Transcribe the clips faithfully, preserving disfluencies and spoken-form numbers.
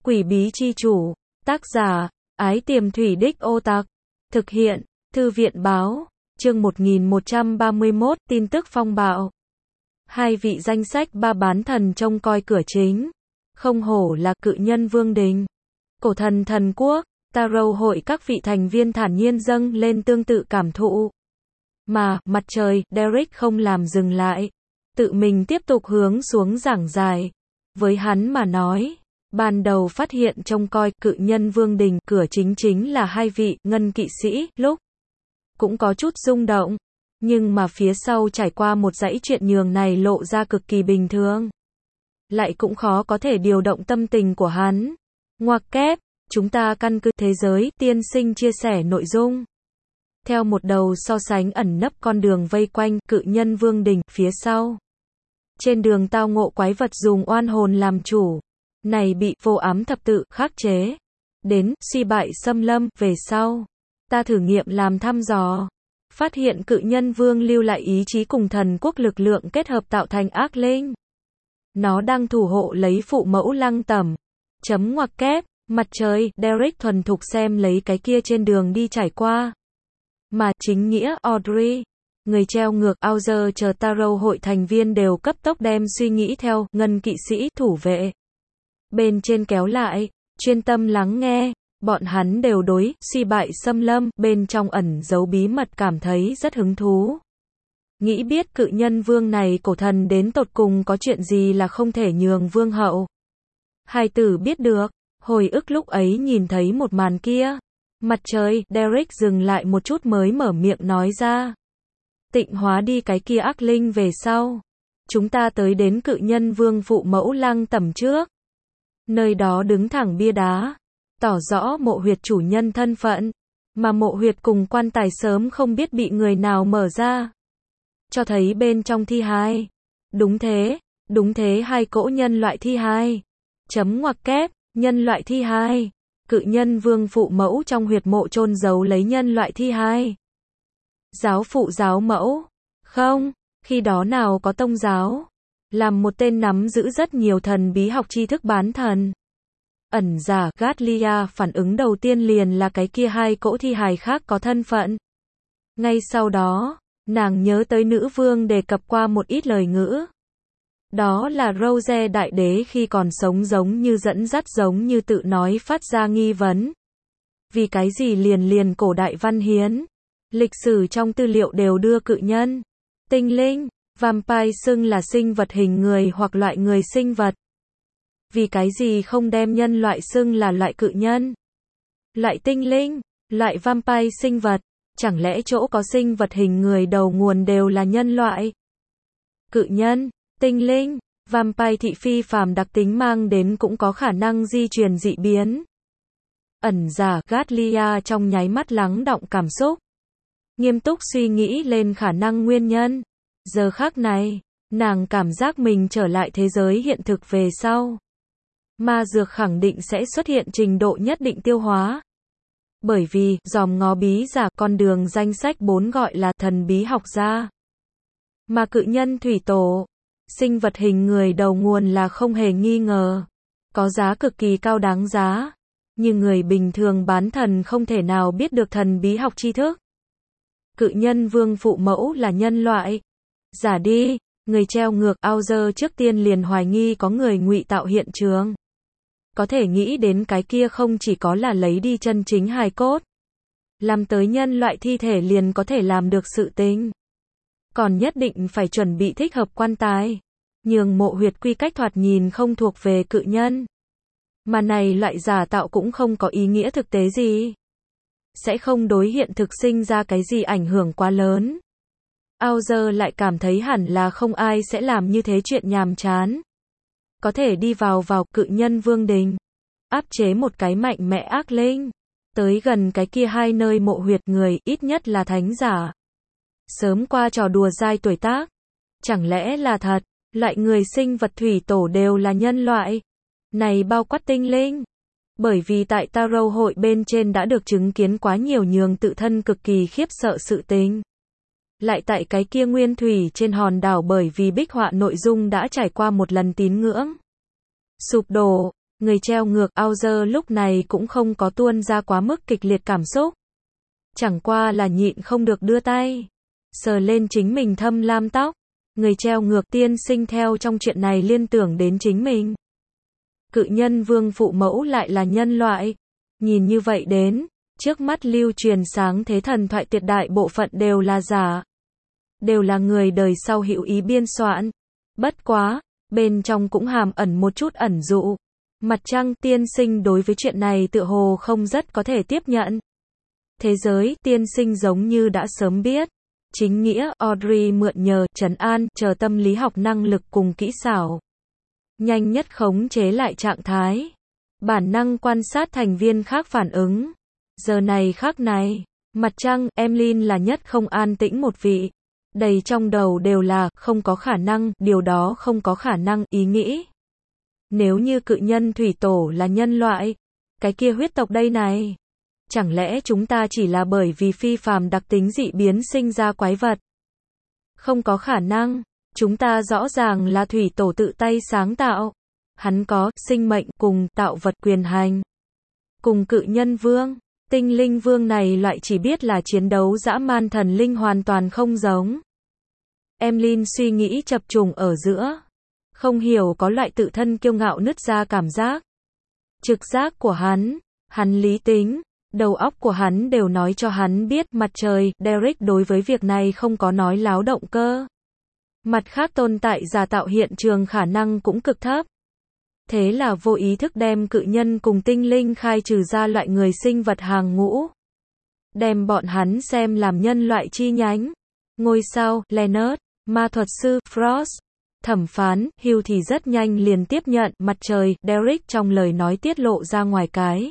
Quỷ bí chi chủ, tác giả, Ái Tiềm Thủy Đích Ô Tặc, thực hiện, Thư viện báo, chương một nghìn một trăm ba mươi mốt, tin tức phong bạo. Hai vị danh sách ba bán thần trông coi cửa chính, không hổ là cự nhân Vương Đình. Cổ thần thần quốc, Tarot hội các vị thành viên thản nhiên dâng lên tương tự cảm thụ. Mà, mặt trời, Derek không làm dừng lại. Tự mình tiếp tục hướng xuống giảng giải. Với hắn mà nói, ban đầu phát hiện trông coi cự nhân Vương Đình cửa chính chính là hai vị ngân kỵ sĩ, lúc cũng có chút rung động. Nhưng mà phía sau trải qua một dãy chuyện nhường này lộ ra cực kỳ bình thường. Lại cũng khó có thể điều động tâm tình của hắn. Ngoặc kép, chúng ta căn cứ thế giới, tiên sinh chia sẻ nội dung. Theo một đầu so sánh ẩn nấp con đường vây quanh cự nhân Vương Đình, phía sau. Trên đường tao ngộ quái vật dùng oan hồn làm chủ. Này bị vô ám thập tự khắc chế. Đến, suy bại xâm lâm, về sau. Ta thử nghiệm làm thăm dò. Phát hiện cự nhân vương lưu lại ý chí cùng thần quốc lực lượng kết hợp tạo thành ác linh. Nó đang thủ hộ lấy phụ mẫu Lăng Tẩm. Chấm ngoặc kép, mặt trời, Derek thuần thục xem lấy cái kia trên đường đi trải qua. Mà chính nghĩa, Audrey, người treo ngược, Auger chờ Tarot hội thành viên đều cấp tốc đem suy nghĩ theo, ngân kỵ sĩ, thủ vệ. Bên trên kéo lại, chuyên tâm lắng nghe. Bọn hắn đều đối, suy bại xâm lâm, bên trong ẩn giấu bí mật cảm thấy rất hứng thú. Nghĩ biết cự nhân vương này cổ thần đến tột cùng có chuyện gì là không thể nhường vương hậu. Hai tử biết được, hồi ức lúc ấy nhìn thấy một màn kia. Mặt trời, Derek dừng lại một chút mới mở miệng nói ra. Tịnh hóa đi cái kia ác linh về sau. Chúng ta tới đến cự nhân vương phụ mẫu Lăng Tẩm trước. Nơi đó đứng thẳng bia đá. Tỏ rõ mộ huyệt chủ nhân thân phận, mà mộ huyệt cùng quan tài sớm không biết bị người nào mở ra. Cho thấy bên trong thi hài. Đúng thế, đúng thế hai cỗ nhân loại thi hài. Chấm ngoặc kép, nhân loại thi hài. Cự nhân vương phụ mẫu trong huyệt mộ chôn giấu lấy nhân loại thi hài. Giáo phụ giáo mẫu. Không, khi đó nào có tông giáo. Làm một tên nắm giữ rất nhiều thần bí học tri thức bán thần. Ẩn giả, Gatlia, phản ứng đầu tiên liền là cái kia hai cỗ thi hài khác có thân phận. Ngay sau đó, nàng nhớ tới nữ vương đề cập qua một ít lời ngữ. Đó là Rose đại đế khi còn sống giống như dẫn dắt giống như tự nói phát ra nghi vấn. Vì cái gì liền liền cổ đại văn hiến, lịch sử trong tư liệu đều đưa cự nhân, tinh linh, vampire xưng là sinh vật hình người hoặc loại người sinh vật. Vì cái gì không đem nhân loại xưng là loại cự nhân, loại tinh linh, loại vampire sinh vật, chẳng lẽ chỗ có sinh vật hình người đầu nguồn đều là nhân loại? Cự nhân, tinh linh, vampire thị phi phàm đặc tính mang đến cũng có khả năng di truyền dị biến. Ẩn giả, Gatlia trong nháy mắt lắng đọng cảm xúc. Nghiêm túc suy nghĩ lên khả năng nguyên nhân. Giờ khắc này, nàng cảm giác mình trở lại thế giới hiện thực về sau. Ma dược khẳng định sẽ xuất hiện trình độ nhất định tiêu hóa. Bởi vì, dòm ngó bí giả con đường danh sách bốn gọi là thần bí học gia. Mà cự nhân thủy tổ, sinh vật hình người đầu nguồn là không hề nghi ngờ. Có giá cực kỳ cao đáng giá. Nhưng người bình thường bán thần không thể nào biết được thần bí học tri thức. Cự nhân vương phụ mẫu là nhân loại. Giả đi, người treo ngược Auger trước tiên liền hoài nghi có người ngụy tạo hiện trường. Có thể nghĩ đến cái kia không chỉ có là lấy đi chân chính hài cốt. Làm tới nhân loại thi thể liền có thể làm được sự tình. Còn nhất định phải chuẩn bị thích hợp quan tài. Nhường mộ huyệt quy cách thoạt nhìn không thuộc về cự nhân. Mà này loại giả tạo cũng không có ý nghĩa thực tế gì. Sẽ không đối hiện thực sinh ra cái gì ảnh hưởng quá lớn. Auger lại cảm thấy hẳn là không ai sẽ làm như thế chuyện nhàm chán. Có thể đi vào vào cự nhân Vương Đình. Áp chế một cái mạnh mẽ ác linh. Tới gần cái kia hai nơi mộ huyệt người, ít nhất là thánh giả. Sớm qua trò đùa dai tuổi tác. Chẳng lẽ là thật, loại người sinh vật thủy tổ đều là nhân loại. Này bao quát tinh linh. Bởi vì tại Tarot hội bên trên đã được chứng kiến quá nhiều nhường tự thân cực kỳ khiếp sợ sự tình. Lại tại cái kia nguyên thủy trên hòn đảo bởi vì bích họa nội dung đã trải qua một lần tín ngưỡng sụp đổ, Người treo ngược Auger lúc này cũng không có tuôn ra quá mức kịch liệt cảm xúc. Chẳng qua là nhịn không được đưa tay sờ lên chính mình thâm lam tóc. Người treo ngược tiên sinh theo trong chuyện này liên tưởng đến chính mình. Cự nhân vương phụ mẫu lại là nhân loại. Nhìn như vậy đến, trước mắt lưu truyền sáng thế thần thoại tuyệt đại bộ phận đều là giả. Đều là người đời sau hữu ý biên soạn. Bất quá, bên trong cũng hàm ẩn một chút ẩn dụ. Mặt trăng tiên sinh đối với chuyện này tựa hồ không rất có thể tiếp nhận. Thế giới tiên sinh giống như đã sớm biết. Chính nghĩa Audrey mượn nhờ trấn an chờ tâm lý học năng lực cùng kỹ xảo. Nhanh nhất khống chế lại trạng thái. Bản năng quan sát thành viên khác phản ứng. Giờ này khác này, mặt trăng Emlyn là nhất không an tĩnh một vị. Đầy trong đầu đều là không có khả năng, điều đó không có khả năng ý nghĩ. Nếu như cự nhân thủy tổ là nhân loại, cái kia huyết tộc đây này. Chẳng lẽ chúng ta chỉ là bởi vì phi phàm đặc tính dị biến sinh ra quái vật? Không có khả năng, chúng ta rõ ràng là thủy tổ tự tay sáng tạo. Hắn có sinh mệnh cùng tạo vật quyền hành. Cùng cự nhân vương, tinh linh vương này loại chỉ biết là chiến đấu dã man thần linh hoàn toàn không giống. Emlyn suy nghĩ chập trùng ở giữa. Không hiểu có loại tự thân kiêu ngạo nứt ra cảm giác. Trực giác của hắn, hắn lý tính. Đầu óc của hắn đều nói cho hắn biết mặt trời, Derek đối với việc này không có nói láo động cơ. Mặt khác tồn tại giả tạo hiện trường khả năng cũng cực thấp. Thế là vô ý thức đem cự nhân cùng tinh linh khai trừ ra loại người sinh vật hàng ngũ. Đem bọn hắn xem làm nhân loại chi nhánh. Ngôi sao, Leonard, ma thuật sư, Frost, thẩm phán, Hugh thì rất nhanh liền tiếp nhận mặt trời, Derek trong lời nói tiết lộ ra ngoài cái.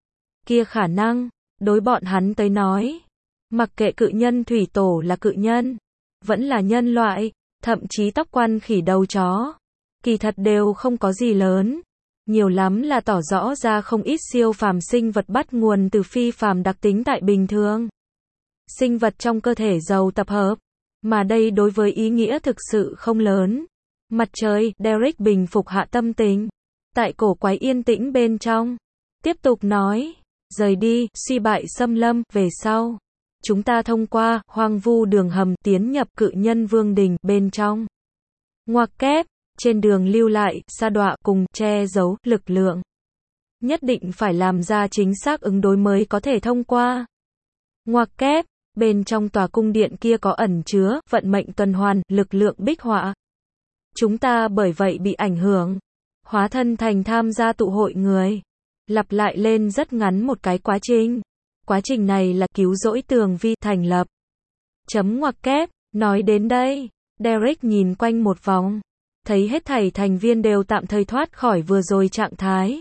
Kia khả năng, đối bọn hắn tới nói, mặc kệ cự nhân thủy tổ là cự nhân, vẫn là nhân loại, thậm chí tóc quan khỉ đầu chó, kỳ thật đều không có gì lớn, nhiều lắm là tỏ rõ ra không ít siêu phàm sinh vật bắt nguồn từ phi phàm đặc tính tại bình thường. Sinh vật trong cơ thể giàu tập hợp, mà đây đối với ý nghĩa thực sự không lớn. Mặt trời, Derek bình phục hạ tâm tình, tại cổ quái yên tĩnh bên trong, tiếp tục nói. Rời đi, suy bại xâm lâm, về sau. Chúng ta thông qua, hoang vu đường hầm, tiến nhập cự nhân vương đình, bên trong. Ngoặc kép, trên đường lưu lại, sa đọa, cùng, che giấu, lực lượng. Nhất định phải làm ra chính xác ứng đối mới có thể thông qua. Ngoặc kép, bên trong tòa cung điện kia có ẩn chứa, vận mệnh tuần hoàn, lực lượng bích họa. Chúng ta bởi vậy bị ảnh hưởng. Hóa thân thành tham gia tụ hội người. Lặp lại lên rất ngắn một cái quá trình. Quá trình này là cứu rỗi tường vi thành lập. Chấm ngoặc kép, nói đến đây, Derek nhìn quanh một vòng. Thấy hết thảy thành viên đều tạm thời thoát khỏi vừa rồi trạng thái.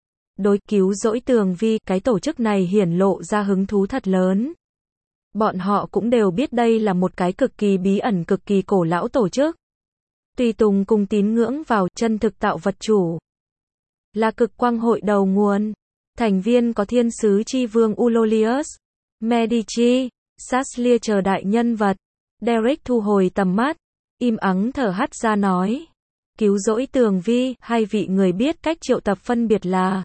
Đối cứu rỗi tường vi, cái tổ chức này hiển lộ ra hứng thú thật lớn. Bọn họ cũng đều biết đây là một cái cực kỳ bí ẩn cực kỳ cổ lão tổ chức. Tùy tùng cùng tín ngưỡng vào chân thực tạo vật chủ. Là cực quang hội đầu nguồn. Thành viên có thiên sứ chi vương Ulolius, Medici, Saslia chờ đại nhân vật. Derek thu hồi tầm mắt, im ắng thở hắt ra nói. Cứu rỗi tường vi, hai vị người biết cách triệu tập phân biệt là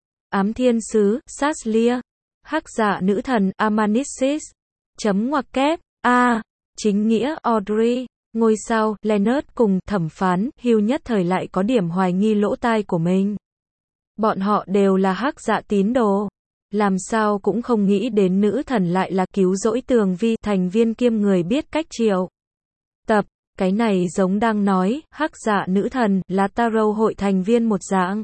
ám thiên sứ, Saslia, hắc dạ nữ thần, Amanisis, chấm ngoặc kép, A, chính nghĩa, Audrey, ngôi sao, Leonard cùng thẩm phán, Hugh nhất thời lại có điểm hoài nghi lỗ tai của mình. Bọn họ đều là hắc dạ tín đồ. Làm sao cũng không nghĩ đến nữ thần lại là cứu rỗi tường vi, thành viên kiêm người biết cách triệu tập. Cái này giống đang nói, hắc dạ nữ thần là tarot hội thành viên một dạng.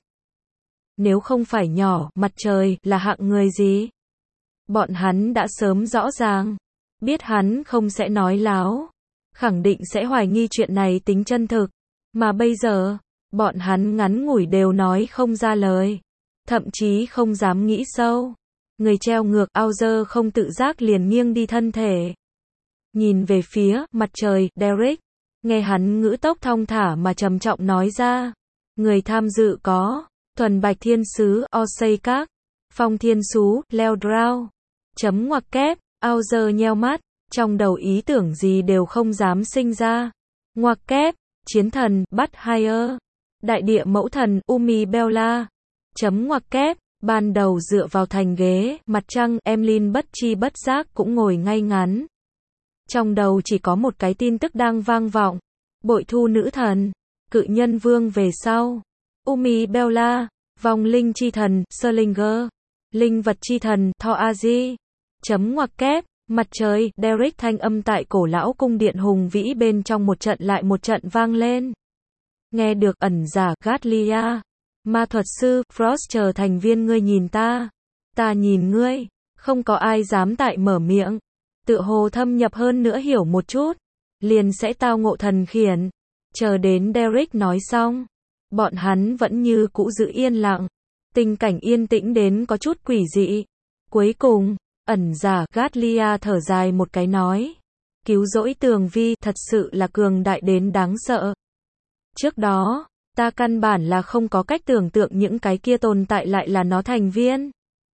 Nếu không phải nhỏ, mặt trời là hạng người gì? Bọn hắn đã sớm rõ ràng. Biết hắn không sẽ nói láo. Khẳng định sẽ hoài nghi chuyện này tính chân thực. Mà bây giờ, bọn hắn ngắn ngủi đều nói không ra lời. Thậm chí không dám nghĩ sâu. Người treo ngược Auger không tự giác liền nghiêng đi thân thể. Nhìn về phía mặt trời, Derek. Nghe hắn ngữ tốc thong thả mà trầm trọng nói ra. Người tham dự có thuần bạch thiên sứ, Oseikak, phong thiên sú, Leodrau. Chấm ngoặc kép, Auger nheo mắt, trong đầu ý tưởng gì đều không dám sinh ra. Ngoặc kép, chiến thần, Bắt Hire, đại địa mẫu thần, Umi Bella, Chấm ngoặc kép, ban đầu dựa vào thành ghế, mặt trăng, Emlyn bất chi bất giác cũng ngồi ngay ngắn. Trong đầu chỉ có một cái tin tức đang vang vọng. Bội thu nữ thần, cự nhân vương về sau. Umi Bella, vong linh chi thần, Slinger, linh vật chi thần, Thor Azi. Chấm ngoặc kép, mặt trời, Derek thanh âm tại cổ lão cung điện hùng vĩ bên trong một trận lại một trận vang lên. Nghe được ẩn giả, Gatlia. Ma thuật sư, Frost chờ thành viên ngươi nhìn ta. Ta nhìn ngươi. Không có ai dám tại mở miệng. Tự hồ thâm nhập hơn nữa hiểu một chút. Liền sẽ tao ngộ thần khiển. Chờ đến Derek nói xong. Bọn hắn vẫn như cũ giữ yên lặng. Tình cảnh yên tĩnh đến có chút quỷ dị. Cuối cùng, ẩn giả, Gatlia thở dài một cái nói. Cứu rỗi Tường Vi thật sự là cường đại đến đáng sợ. Trước đó, ta căn bản là không có cách tưởng tượng những cái kia tồn tại lại là nó thành viên.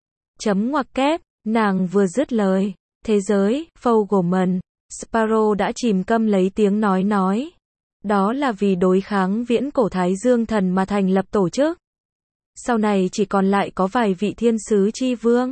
Chấm ngoặc kép, nàng vừa dứt lời. Thế giới, Fogelman, Sparrow đã chìm câm lấy tiếng nói nói. Đó là vì đối kháng viễn cổ Thái Dương thần mà thành lập tổ chức. Sau này chỉ còn lại có vài vị thiên sứ chi vương.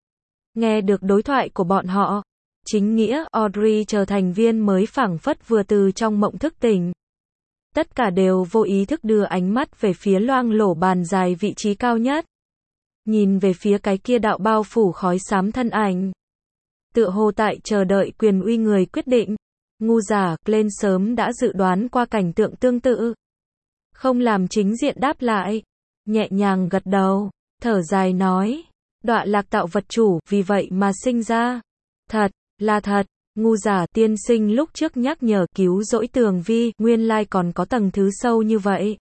Nghe được đối thoại của bọn họ, chính nghĩa, Audrey chờ thành viên mới phảng phất vừa từ trong mộng thức tỉnh. Tất cả đều vô ý thức đưa ánh mắt về phía loang lổ bàn dài vị trí cao nhất. Nhìn về phía cái kia đạo bao phủ khói xám thân ảnh. Tựa hồ tại chờ đợi quyền uy người quyết định. Ngu giả, Glenn sớm đã dự đoán qua cảnh tượng tương tự. Không làm chính diện đáp lại. Nhẹ nhàng gật đầu, thở dài nói. Đọa lạc tạo vật chủ, vì vậy mà sinh ra. Thật, là thật. Ngu giả tiên sinh lúc trước nhắc nhở cứu rỗi Tường Vi, nguyên lai còn có tầng thứ sâu như vậy.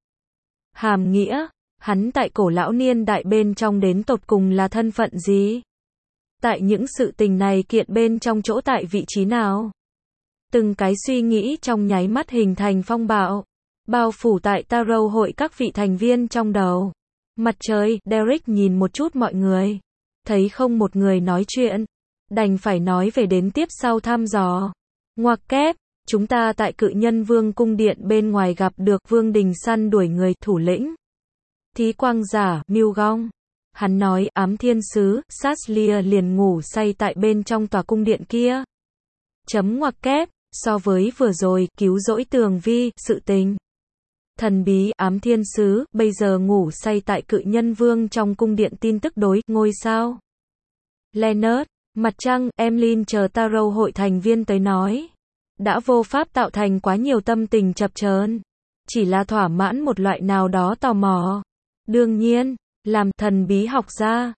Hàm nghĩa, hắn tại cổ lão niên đại bên trong đến tột cùng là thân phận gì? Tại những sự tình này kiện bên trong chỗ tại vị trí nào? Từng cái suy nghĩ trong nháy mắt hình thành phong bạo, bao phủ tại Tarot hội các vị thành viên trong đầu. Mặt trời, Derek nhìn một chút mọi người, thấy không một người nói chuyện, đành phải nói về đến tiếp sau thăm dò. Ngoặc kép, chúng ta tại cự nhân vương cung điện bên ngoài gặp được Vương Đình săn đuổi người thủ lĩnh. Thí quang giả, Milgong. Hắn nói ám thiên sứ, Saslia liền ngủ say tại bên trong tòa cung điện kia. Chấm ngoặc kép, so với vừa rồi, cứu rỗi Tường Vi, sự tình. Thần bí, ám thiên sứ, bây giờ ngủ say tại cự nhân vương trong cung điện tin tức đối, ngôi sao. Leonard, mặt trăng, Emlyn chờ Tarot hội thành viên tới nói. Đã vô pháp tạo thành quá nhiều tâm tình chập chờn. Chỉ là thỏa mãn một loại nào đó tò mò. Đương nhiên, làm thần bí học gia.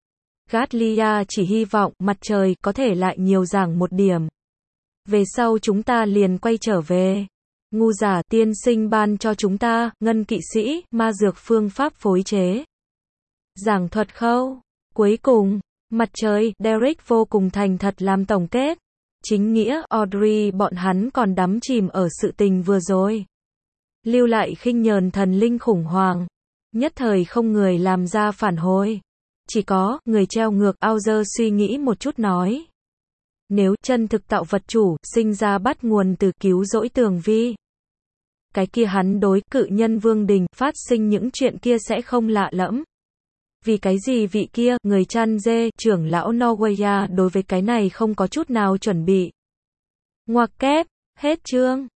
Gatlia chỉ hy vọng mặt trời có thể lại nhiều giảng một điểm. Về sau chúng ta liền quay trở về. Ngu giả tiên sinh ban cho chúng ta, ngân kỵ sĩ, ma dược phương pháp phối chế. Giảng thuật khâu. Cuối cùng, mặt trời, Derek vô cùng thành thật làm tổng kết. Chính nghĩa, Audrey bọn hắn còn đắm chìm ở sự tình vừa rồi. Lưu lại khinh nhờn thần linh khủng hoảng. Nhất thời không người làm ra phản hồi. Chỉ có, người treo ngược Auger suy nghĩ một chút nói. Nếu chân thực tạo vật chủ, sinh ra bắt nguồn từ cứu rỗi Tường Vi. Cái kia hắn đối cự nhân Vương Đình, phát sinh những chuyện kia sẽ không lạ lẫm. Vì cái gì vị kia, người chăn dê, trưởng lão Norwegia đối với cái này không có chút nào chuẩn bị. Ngoặc kép, hết chương.